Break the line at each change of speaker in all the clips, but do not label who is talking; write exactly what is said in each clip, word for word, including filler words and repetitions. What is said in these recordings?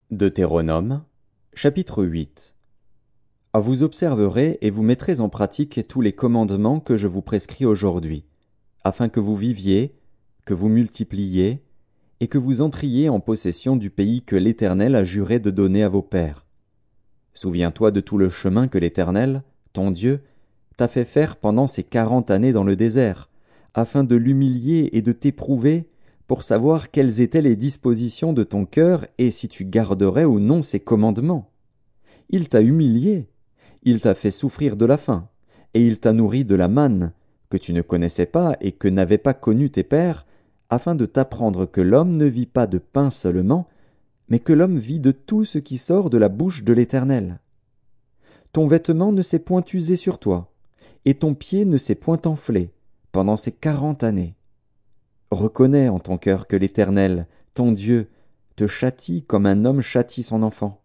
Deutéronome, chapitre huit. Vous observerez et vous mettrez en pratique tous les commandements que je vous prescris aujourd'hui, afin que vous viviez, que vous multipliiez, et que vous entriez en possession du pays que l'Éternel a juré de donner à vos pères. Souviens-toi de tout le chemin que l'Éternel, ton Dieu, t'a fait faire pendant ces quarante années dans le désert, afin de l'humilier et de t'éprouver, pour savoir quelles étaient les dispositions de ton cœur et si tu garderais ou non ses commandements. Il t'a humilié, il t'a fait souffrir de la faim, et il t'a nourri de la manne, que tu ne connaissais pas et que n'avaient pas connu tes pères, afin de t'apprendre que l'homme ne vit pas de pain seulement, mais que l'homme vit de tout ce qui sort de la bouche de l'Éternel. Ton vêtement ne s'est point usé sur toi, et ton pied ne s'est point enflé, pendant ces quarante années. Reconnais en ton cœur que l'Éternel, ton Dieu, te châtie comme un homme châtie son enfant.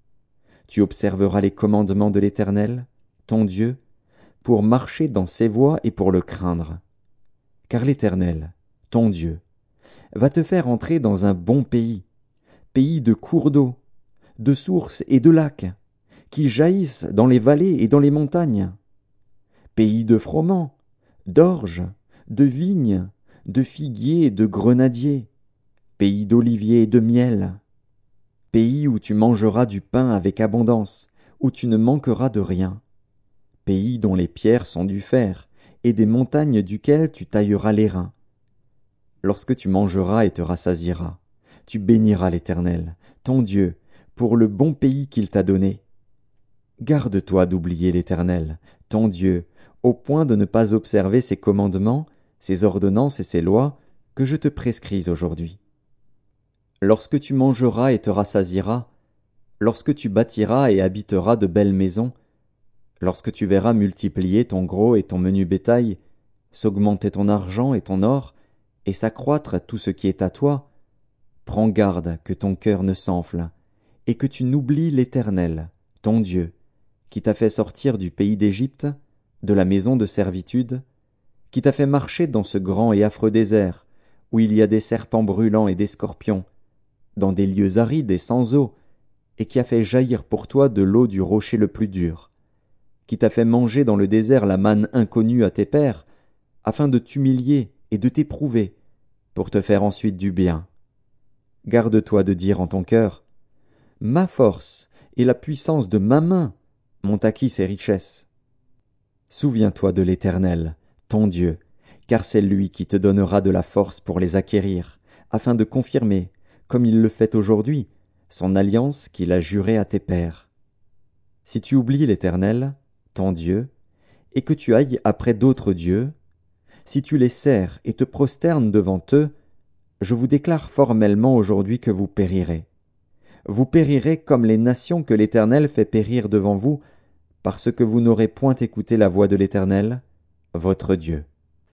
Tu observeras les commandements de l'Éternel, ton Dieu, pour marcher dans ses voies et pour le craindre. Car l'Éternel, ton Dieu, va te faire entrer dans un bon pays, pays de cours d'eau, de sources et de lacs, qui jaillissent dans les vallées et dans les montagnes, pays de froment, d'orge, de vignes, de figuiers et de grenadiers, pays d'oliviers et de miel, pays où tu mangeras du pain avec abondance, où tu ne manqueras de rien, pays dont les pierres sont du fer, et des montagnes duquel tu tailleras les reins. Lorsque tu mangeras et te rassasieras, tu béniras l'Éternel, ton Dieu, pour le bon pays qu'il t'a donné. Garde-toi d'oublier l'Éternel, ton Dieu, au point de ne pas observer ses commandements, ses ordonnances et ses lois que je te prescris aujourd'hui. Lorsque tu mangeras et te rassasieras, lorsque tu bâtiras et habiteras de belles maisons, lorsque tu verras multiplier ton gros et ton menu bétail, s'augmenter ton argent et ton or, et s'accroître tout ce qui est à toi, prends garde que ton cœur ne s'enfle, et que tu n'oublies l'Éternel, ton Dieu, qui t'a fait sortir du pays d'Égypte, de la maison de servitude, qui t'a fait marcher dans ce grand et affreux désert, où il y a des serpents brûlants et des scorpions, dans des lieux arides et sans eau, et qui a fait jaillir pour toi de l'eau du rocher le plus dur, qui t'a fait manger dans le désert la manne inconnue à tes pères, afin de t'humilier et de t'éprouver, pour te faire ensuite du bien. Garde-toi de dire en ton cœur, « Ma force et la puissance de ma main m'ont acquis ces richesses. » Souviens-toi de l'Éternel, ton Dieu, car c'est lui qui te donnera de la force pour les acquérir, afin de confirmer, comme il le fait aujourd'hui, son alliance qu'il a jurée à tes pères. Si tu oublies l'Éternel, ton Dieu, et que tu ailles après d'autres dieux, si tu les sers et te prosternes devant eux, je vous déclare formellement aujourd'hui que vous périrez. Vous périrez comme les nations que l'Éternel fait périr devant vous, parce que vous n'aurez point écouté la voix de l'Éternel, votre Dieu.